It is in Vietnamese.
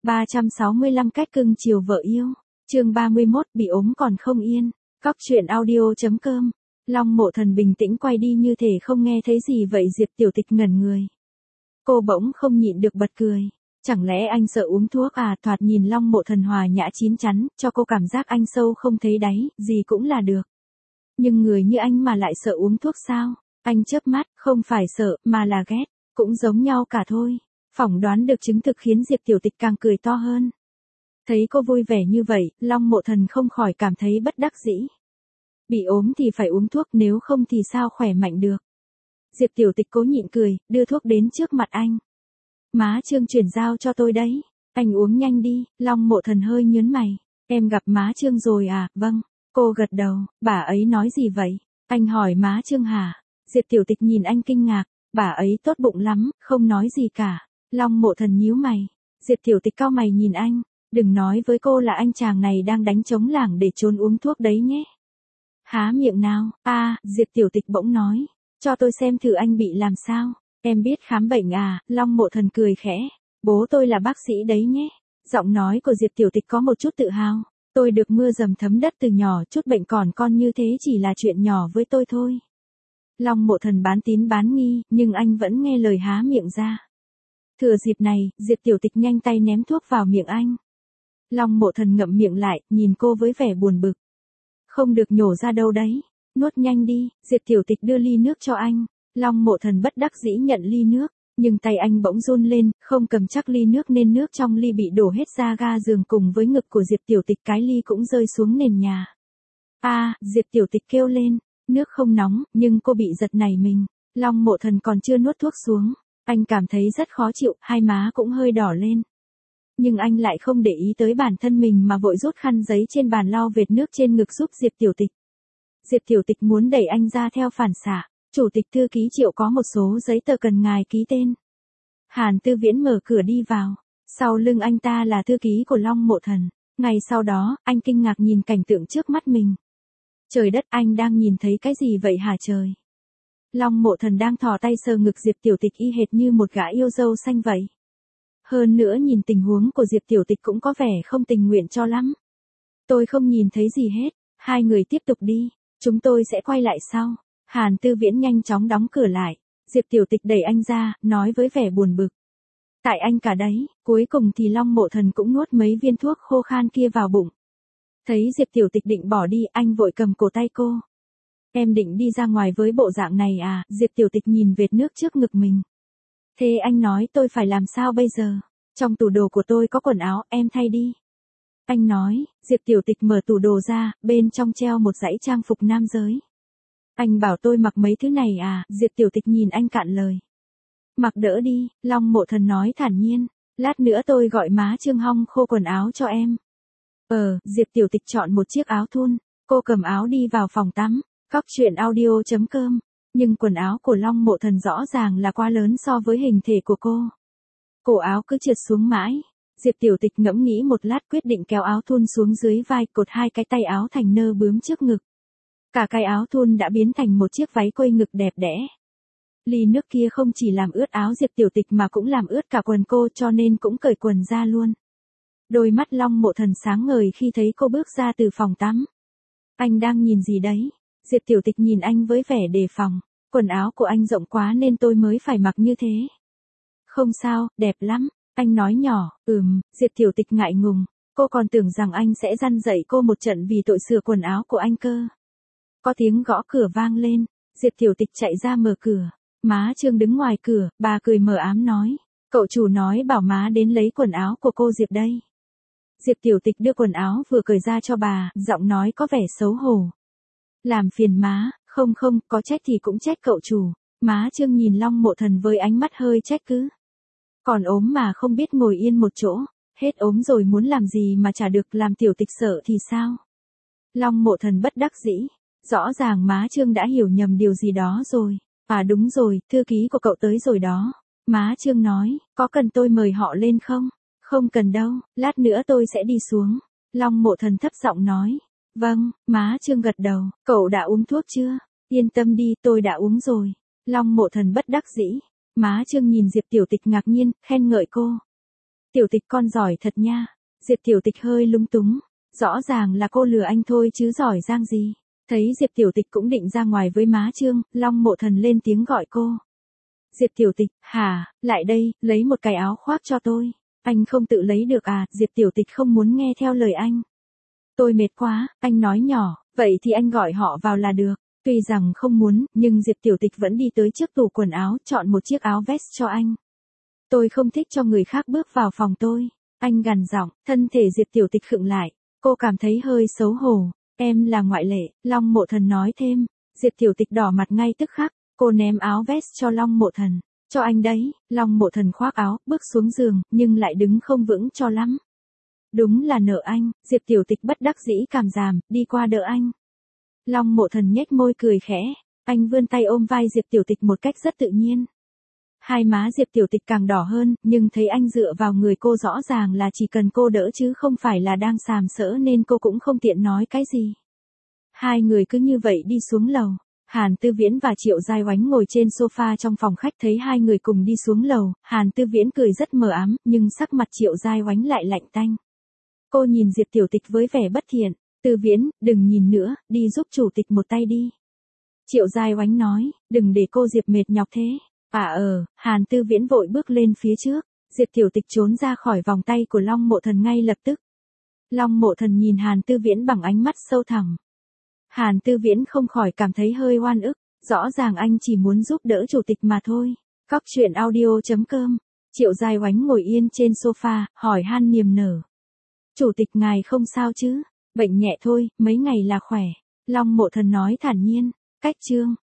365 cách cưng chiều vợ yêu. Chương 31, bị ốm còn không yên. Cóc truyện audio.com. Long Mộ Thần bình tĩnh quay đi như thể không nghe thấy gì vậy. Diệp Tiểu Tịch ngẩn người. Cô bỗng không nhịn được bật cười. Chẳng lẽ anh sợ uống thuốc à? Thoạt nhìn Long Mộ Thần hòa nhã chín chắn, cho cô cảm giác anh sâu không thấy đáy, gì cũng là được. Nhưng người như anh mà lại sợ uống thuốc sao? Anh chớp mắt, không phải sợ, mà là ghét. Cũng giống nhau cả thôi. Phỏng đoán được chứng thực khiến Diệp Tiểu Tịch càng cười to hơn. Thấy cô vui vẻ như vậy, Long Mộ Thần không khỏi cảm thấy bất đắc dĩ. Bị ốm thì phải uống thuốc, nếu không thì sao khỏe mạnh được. Diệp Tiểu Tịch cố nhịn cười, đưa thuốc đến trước mặt anh. Má Trương chuyển giao cho tôi đấy. Anh uống nhanh đi. Long Mộ Thần hơi nhớn mày. Em gặp má Trương rồi à? Vâng. Cô gật đầu. Bà ấy nói gì vậy? Anh hỏi má Trương hả? Diệp Tiểu Tịch nhìn anh kinh ngạc. Bà ấy tốt bụng lắm, không nói gì cả. Long Mộ Thần nhíu mày. Diệp Tiểu Tịch cau mày nhìn anh. Đừng nói với cô là anh chàng này đang đánh trống lảng để trốn uống thuốc đấy nhé. Há miệng nào? Diệp Tiểu Tịch bỗng nói. Cho tôi xem thử anh bị làm sao. Em biết khám bệnh à? Long Mộ Thần cười khẽ. Bố tôi là bác sĩ đấy nhé. Giọng nói của Diệp Tiểu Tịch có một chút tự hào. Tôi được mưa dầm thấm đất từ nhỏ, chút bệnh còn con như thế chỉ là chuyện nhỏ với tôi thôi. Long Mộ Thần bán tín bán nghi, nhưng anh vẫn nghe lời há miệng ra. Thừa dịp này, Diệp Tiểu Tịch nhanh tay ném thuốc vào miệng anh. Long Mộ Thần ngậm miệng lại, nhìn cô với vẻ buồn bực. Không được nhổ ra đâu đấy. Nuốt nhanh đi. Diệp Tiểu Tịch đưa ly nước cho anh. Long Mộ Thần bất đắc dĩ nhận ly nước, nhưng tay anh bỗng run lên, không cầm chắc ly nước nên nước trong ly bị đổ hết ra ga giường cùng với ngực của Diệp Tiểu Tịch, cái ly cũng rơi xuống nền nhà. Diệp Tiểu Tịch kêu lên, nước không nóng, nhưng cô bị giật nảy mình. Long Mộ Thần còn chưa nuốt thuốc xuống, anh cảm thấy rất khó chịu, hai má cũng hơi đỏ lên. Nhưng anh lại không để ý tới bản thân mình mà vội rút khăn giấy trên bàn lau vệt nước trên ngực giúp Diệp Tiểu Tịch. Diệp Tiểu Tịch muốn đẩy anh ra theo phản xạ. Chủ tịch thư ký Triệu có một số giấy tờ cần ngài ký tên. Hàn Tư Viễn mở cửa đi vào. Sau lưng anh ta là thư ký của Long Mộ Thần. Ngày sau đó, anh kinh ngạc nhìn cảnh tượng trước mắt mình. Trời đất, anh đang nhìn thấy cái gì vậy hả trời? Long Mộ Thần đang thò tay sờ ngực Diệp Tiểu Tịch y hệt như một gã yêu dâu xanh vậy. Hơn nữa nhìn tình huống của Diệp Tiểu Tịch cũng có vẻ không tình nguyện cho lắm. Tôi không nhìn thấy gì hết, hai người tiếp tục đi, chúng tôi sẽ quay lại sau. Hàn Tư Viễn nhanh chóng đóng cửa lại. Diệp Tiểu Tịch đẩy anh ra, nói với vẻ buồn bực. Tại anh cả đấy. Cuối cùng thì Long Mộ Thần cũng nuốt mấy viên thuốc khô khan kia vào bụng. Thấy Diệp Tiểu Tịch định bỏ đi, anh vội cầm cổ tay cô. Em định đi ra ngoài với bộ dạng này à? Diệp Tiểu Tịch nhìn vệt nước trước ngực mình. Thế anh nói tôi phải làm sao bây giờ? Trong tủ đồ của tôi có quần áo, em thay đi. Anh nói. Diệp Tiểu Tịch mở tủ đồ ra, bên trong treo một dãy trang phục nam giới. Anh bảo tôi mặc mấy thứ này à? Diệp Tiểu Tịch nhìn anh cạn lời. Mặc đỡ đi, Long Mộ Thần nói thản nhiên. Lát nữa tôi gọi má Trương hong khô quần áo cho em. Diệp Tiểu Tịch chọn một chiếc áo thun. Cô cầm áo đi vào phòng tắm. Cóc truyện audio.com. Nhưng quần áo của Long Mộ Thần rõ ràng là quá lớn so với hình thể của cô. Cổ áo cứ trượt xuống mãi. Diệp Tiểu Tịch ngẫm nghĩ một lát quyết định kéo áo thun xuống dưới vai, cột hai cái tay áo thành nơ bướm trước ngực. Cả cái áo thun đã biến thành một chiếc váy quây ngực đẹp đẽ. Ly nước kia không chỉ làm ướt áo Diệp Tiểu Tịch mà cũng làm ướt cả quần cô, cho nên cũng cởi quần ra luôn. Đôi mắt Long Mộ Thần sáng ngời khi thấy cô bước ra từ phòng tắm. Anh đang nhìn gì đấy? Diệp Tiểu Tịch nhìn anh với vẻ đề phòng. Quần áo của anh rộng quá nên tôi mới phải mặc như thế. Không sao, đẹp lắm. Anh nói nhỏ. Diệp Tiểu Tịch ngại ngùng. Cô còn tưởng rằng anh sẽ răn dạy cô một trận vì tội sửa quần áo của anh cơ. Có tiếng gõ cửa vang lên. Diệp Tiểu Tịch chạy ra mở cửa. Má Trương đứng ngoài cửa, bà cười mờ ám nói. Cậu chủ nói bảo má đến lấy quần áo của cô Diệp đây. Diệp Tiểu Tịch đưa quần áo vừa cởi ra cho bà, giọng nói có vẻ xấu hổ. Làm phiền má, không, có trách thì cũng trách cậu chủ. Má Trương nhìn Long Mộ Thần với ánh mắt hơi trách cứ. Còn ốm mà không biết ngồi yên một chỗ, hết ốm rồi muốn làm gì mà chả được, làm Tiểu Tịch sợ thì sao? Long Mộ Thần bất đắc dĩ. Rõ ràng má Trương đã hiểu nhầm điều gì đó rồi. Đúng rồi, thư ký của cậu tới rồi đó. Má Trương nói, có cần tôi mời họ lên không? Không cần đâu, lát nữa tôi sẽ đi xuống. Long Mộ Thần thấp giọng nói. Vâng, má Trương gật đầu. Cậu đã uống thuốc chưa? Yên tâm đi, tôi đã uống rồi. Long Mộ Thần bất đắc dĩ. Má Trương nhìn Diệp Tiểu Tịch ngạc nhiên, khen ngợi cô. Tiểu Tịch con giỏi thật nha. Diệp Tiểu Tịch hơi lúng túng. Rõ ràng là cô lừa anh thôi chứ giỏi giang gì. Thấy Diệp Tiểu Tịch cũng định ra ngoài với má Trương, Long Mộ Thần lên tiếng gọi cô. Diệp Tiểu Tịch, hả, lại đây, lấy một cái áo khoác cho tôi. Anh không tự lấy được à? Diệp Tiểu Tịch không muốn nghe theo lời anh. Tôi mệt quá, anh nói nhỏ, vậy thì anh gọi họ vào là được. Tuy rằng không muốn, nhưng Diệp Tiểu Tịch vẫn đi tới trước tủ quần áo, chọn một chiếc áo vest cho anh. Tôi không thích cho người khác bước vào phòng tôi. Anh gằn giọng, thân thể Diệp Tiểu Tịch khựng lại. Cô cảm thấy hơi xấu hổ. Em là ngoại lệ, Long Mộ Thần nói thêm. Diệp Tiểu Tịch đỏ mặt ngay tức khắc. Cô ném áo vest cho Long Mộ Thần. Cho anh đấy. Long Mộ Thần khoác áo, bước xuống giường, nhưng lại đứng không vững cho lắm. Đúng là nợ anh. Diệp Tiểu Tịch bất đắc dĩ cảm giảm, đi qua đỡ anh. Long Mộ Thần nhếch môi cười khẽ. Anh vươn tay ôm vai Diệp Tiểu Tịch một cách rất tự nhiên. Hai má Diệp Tiểu Tịch càng đỏ hơn, nhưng thấy anh dựa vào người cô rõ ràng là chỉ cần cô đỡ chứ không phải là đang sàm sỡ nên cô cũng không tiện nói cái gì. Hai người cứ như vậy đi xuống lầu. Hàn Tư Viễn và Triệu Giai Oánh ngồi trên sofa trong phòng khách, thấy hai người cùng đi xuống lầu. Hàn Tư Viễn cười rất mờ ám, nhưng sắc mặt Triệu Giai Oánh lại lạnh tanh. Cô nhìn Diệp Tiểu Tịch với vẻ bất thiện. Tư Viễn, đừng nhìn nữa, đi giúp chủ tịch một tay đi. Triệu Giai Oánh nói, đừng để cô Diệp mệt nhọc thế. Hàn Tư Viễn vội bước lên phía trước. Diệp Tiểu Tịch trốn ra khỏi vòng tay của Long Mộ Thần ngay lập tức. Long Mộ Thần nhìn Hàn Tư Viễn bằng ánh mắt sâu thẳm. Hàn Tư Viễn không khỏi cảm thấy hơi oan ức. Rõ ràng anh chỉ muốn giúp đỡ chủ tịch mà thôi. Cóc truyện audio.com. Triệu Giai Oánh ngồi yên trên sofa, hỏi han niềm nở. Chủ tịch ngài không sao chứ? Bệnh nhẹ thôi, mấy ngày là khỏe. Long Mộ Thần nói thản nhiên. Cách chương.